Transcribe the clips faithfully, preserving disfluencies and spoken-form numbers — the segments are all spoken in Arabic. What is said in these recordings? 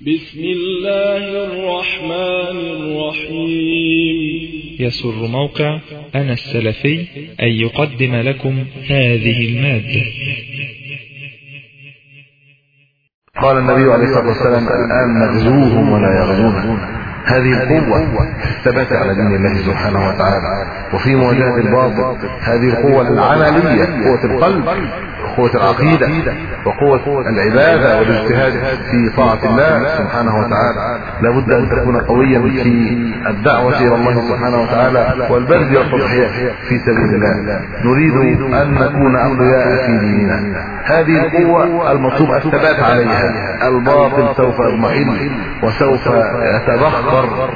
بسم الله الرحمن الرحيم. يسر موقع أنا السلفي أن يقدم لكم هذه المادة. قال النبي عليه الصلاة والسلام: الآن نغزوهم ولا يغزون. هذه القوة ثبت على دين الله سبحانه وتعالى وفي مواجهة الباطل. هذه القوة العملية، قوة القلب، قوة العقيدة، وقوة العبادة والاجتهاد في طاعة الله سبحانه وتعالى. لابد أن تكون قويا في الدعوة إلى الله سبحانه وتعالى والبذل والتضحية في سبيل الله. نريد أن نكون أقوياء في ديننا. هذه القوة المطلوب الثبات عليها. الباطل سوف يضمحل وسوف يتبخر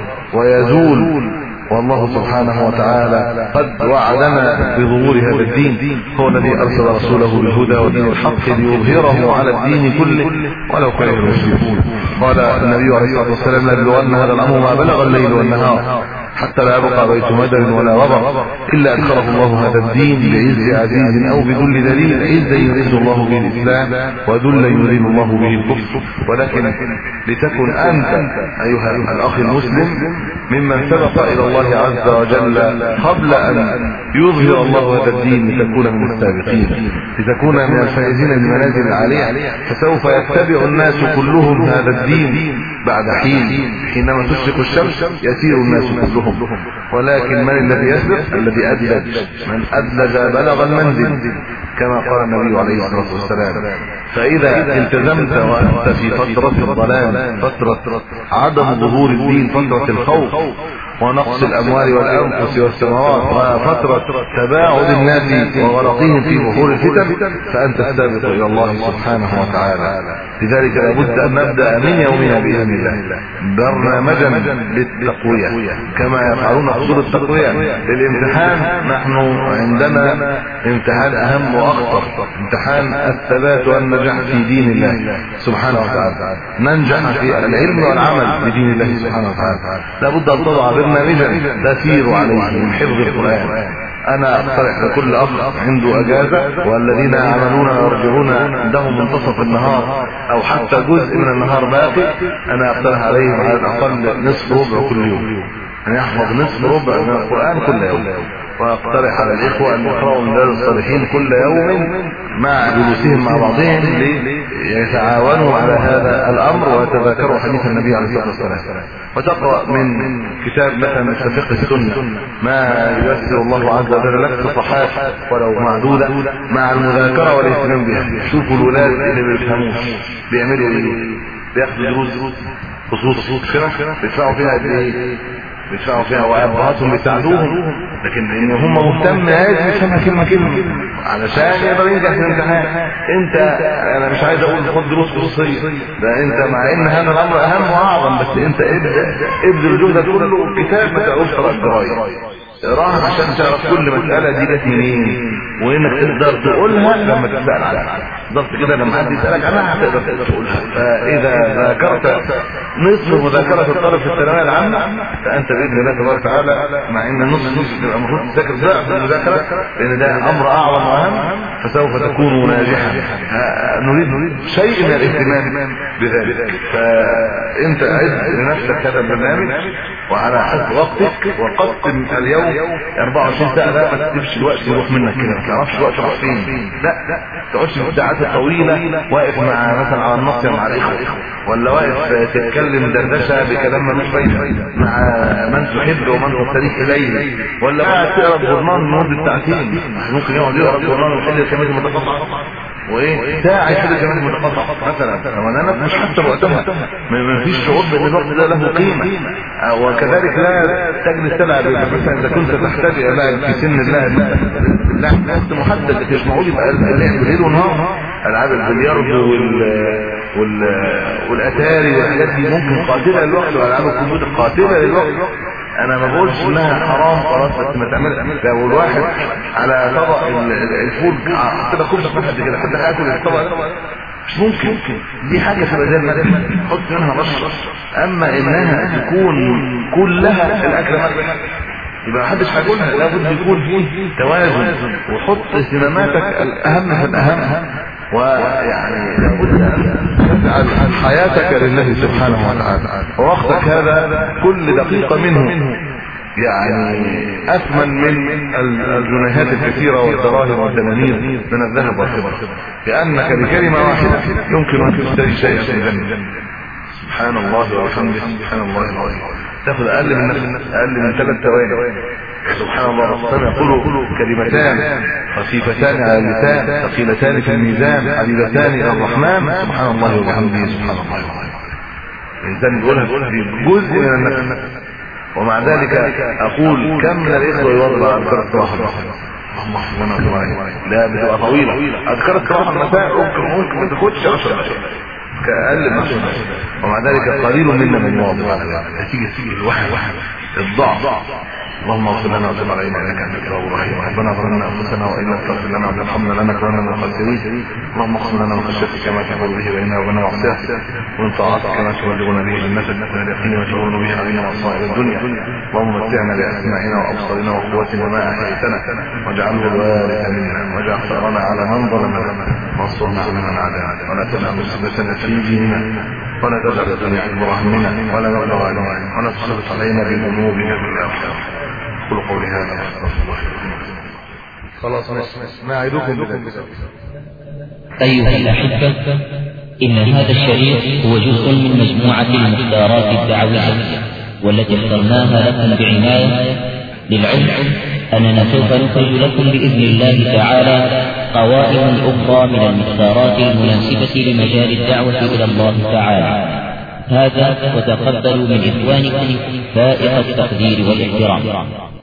ويزول، والله سبحانه وتعالى قد وعدنا بظهور هذا الدين. هو الذي أرسل رسوله بالهدى ودين الحق ليظهره على الدين كله ولو كره المشركون. قال النبي عليه الصلاة والسلام: لأبلغن هذا الأمر ما بلغ الليل والنهار حتى لا يبقى بيت مدر ولا وبر إلا أدخله الله هذا الدين بعز عزيز أو بذل دليل. عز يعز الله به الإسلام وذل يذل الله به الكفر. ولكن لتكن أنت أيها الأخ المسلم ممن سبق إلى الله عز وجل قبل أن يظهر الله هذا الدين، لتكون من السابقين، لتكون من الفائزين بالمنازل العالية. فسوف يتبع الناس كلهم هذا الدين بعد حين. حينما تشرق الشمس يسير الناس كلهم، ولكن من الذي يسبق؟ الذي أدلج. من أدلج بلغ المنزل كما قال النبي عليه الصلاة والسلام. فإذا التزمت وأنت في فترة الضلال، فترة عدم ظهور الدين، فترة الخوف ونقص الأموال والأنفس والسماوات، وفترة تباعد الناس وغرقهم في بحور الفتن، فأنت السابق إلى الله سبحانه وتعالى. لذلك لابد أن نبدأ من يومنا بإذن الله برنامجا للتقوية كما يفعلون حصول التقوية للامتحان. نحن عندنا امتحان أهم وأخطر، امتحان الثبات والنجاح في دين الله سبحانه وتعالى. ننجح في العلم والعمل بدين الله سبحانه وتعالى. لابد أن تضع برنامجا تسير عليه من حفظ القرآن. أنا أقترح لكل أخ عنده أجازة والذين يعملون ويرجعون عندهم منتصف النهار أو حتى جزء من النهار باقي، أنا أقترح عليهم على الأقل نصف ربع كل يوم، أن يحفظ نصف ربع من القرآن كل يوم. وأقترح على الإخوة أن يقرأوا من رياض الصالحين كل يوم مع جلوسهم مع بعضهم ليتعاونوا على هذا الأمر ويتذاكروا حديث النبي عليه الصلاة والسلام. وتقرأ من كتاب مثلا مثل فقه السنة ما ييسر الله عز وجل لك صفحات ولو معدودة مع المذاكرة والاهتمام بها. شوفوا الولاد اللي ما بيفهموش بيعملوا ايه، بياخدوا دروس خصوص كده بيدفعوا فيها قد ايه، بيدفعوا فيها وابهاتهم بيساعدوهم، لكن ان هم مهتم لازم يفهمها كلمه كلمه علشان يقدر ينجح في الامتحان. انت انا مش عايز اقول خد دروس خصوصيه، ده انت مع ان هذا الامر اهم واعظم، بس انت ابدا ابذل جهدك كله. كتاب ما تعرفش تقرا القرايه، اقراها عشان تعرف كل مساله دي جت منين، وانك تقدر تقولها لما تسال عنها. بالظبط كده، لما حد يسالك عنها هتقدر تقولها. فاذا ذاكرت نصف مذاكره الطالب في الثانويه العامه فانت باذن الله تبارك وتعالى، مع ان النصف نصف تبقى المفروض تذاكر ضعف المذاكره لان ده امر اعظم واهم، فسوف تكون ناجحا. نريد نريد شيء من الاهتمام بذلك. فانت عد لنفسك هذا البرنامج وعلى حسب وقتك، وقسم اليوم أربعة وعشرين ساعة. لا ما تسيبش الوقت يروح منك كده، ما تعرفش الوقت راح فين. لا لا تقعدش في الساعات الطويلة واقف مع مثلا على النص مع الإخوة، ولا واقف تتكلم دردشة بكلام ملوش فايدة مع من تحب ومن تستريح إليه، ولا قاعد تقرا جورنال لمدة ساعتين. ممكن يقعد يقرا جورنال ويحل الكلمات المتقاطعة وايه ساعة يحل الكلمات المتقاطعة مثلا، وانا مش حتى وقتها ما فيش شعور بان الوقت ده له قيمة. وكذلك لا تجلس تلعب مثلا اذا كنت تحتاج الى لعب في سن اللعب، لا وقت محدد مش معقول يبقى اللعب ليل ونهار. العاب البلياردو وال وال والاتاري والحاجات دي ممكن قاتلة للوقت، والعاب الكمبيوتر قاتلة للوقت. انا ما بقولش انها حرام خلاص، بس ما تعملش. لو الواحد على طبق الفول حتى باكلش حد كده حتى هاكل الطبق مش ممكن، دي حاجه في بدل ما تحط منها بشر. اما انها تكون كلها الاكل يبقى محدش هياكلها. لابد يكون فيه توازن، وحط اهتماماتك الاهم في الاهم. ويعني لابد أن تجعل حياتك لله سبحانه وتعالى، ووقتك هذا كل دقيقة منه يعني أثمن من الجنيهات الكثيرة والدراهم والدنانير من الذهب والفضة، لأنك بكلمة واحدة يمكن أن تشتري شيئا في الجنة. سبحان الله وبحمده سبحان الله العظيم. تأخذ أقل من أقل من ثلاث ثواني. سبحان الله. الرسول يقول كلمتان خفيفتان على اللسان ثقيلتان في الميزان حبيبتان إلى الرحمن. سبحان الله وبحمده سبحان الله العظيم. الإنسان يقولها في جزء من النفس، ومع ذلك أقول كم من الإخوة يوضع أذكار الصباح اللهم اغفر لنا وتوبنا، لا بتبقى طويلة. أذكار الصباح المساء ممكن ممكن ما تاخدش عشر دقائق كأقل من عشر دقائق، ومع ذلك قليل منا من يواظب على ذلك نتيجة الوحي الضعف. اللهم اغفر لنا وتب علينا انك انت التواب الرحيم. ربنا ظلمنا انفسنا وان لم تغفر لنا وترحمنا لنكونن من الخاسرين. اللهم اغفر لنا من خشيتك ما تحول به بيننا وبين معصيتك، ومن طاعتك ما تبلغنا به جنتك، ومن اليقين ما تهون به علينا مصائب الدنيا. اللهم متعنا باسماعنا وابصارنا وقوتنا ما احييتنا، واجعله الوارث منا، واجعل ثارنا على من ظلمنا، وانصرنا على من عادانا، ولا تجعل مصيبتنا في ديننا، ولا تجعل الدنيا اكبر همنا، ولا مبلغ علمنا، ولا تسلط علينا بذنوبنا في الاخره. قل قولي هذا واستغفر الله لكم. خلاص نعدكم بذلك. أيها الأحبة، إن هذا الشريط هو جزء من مجموعة المختارات الدعوية والتي اخترناها لكم بعناية. للعلم أننا سوف نخرج لكم بإذن الله تعالى قوائم أخرى من المختارات المناسبة لمجال الدعوة إلى الله تعالى. هذا وتقبلوا من إخوانكم فائق التقدير والاحترام.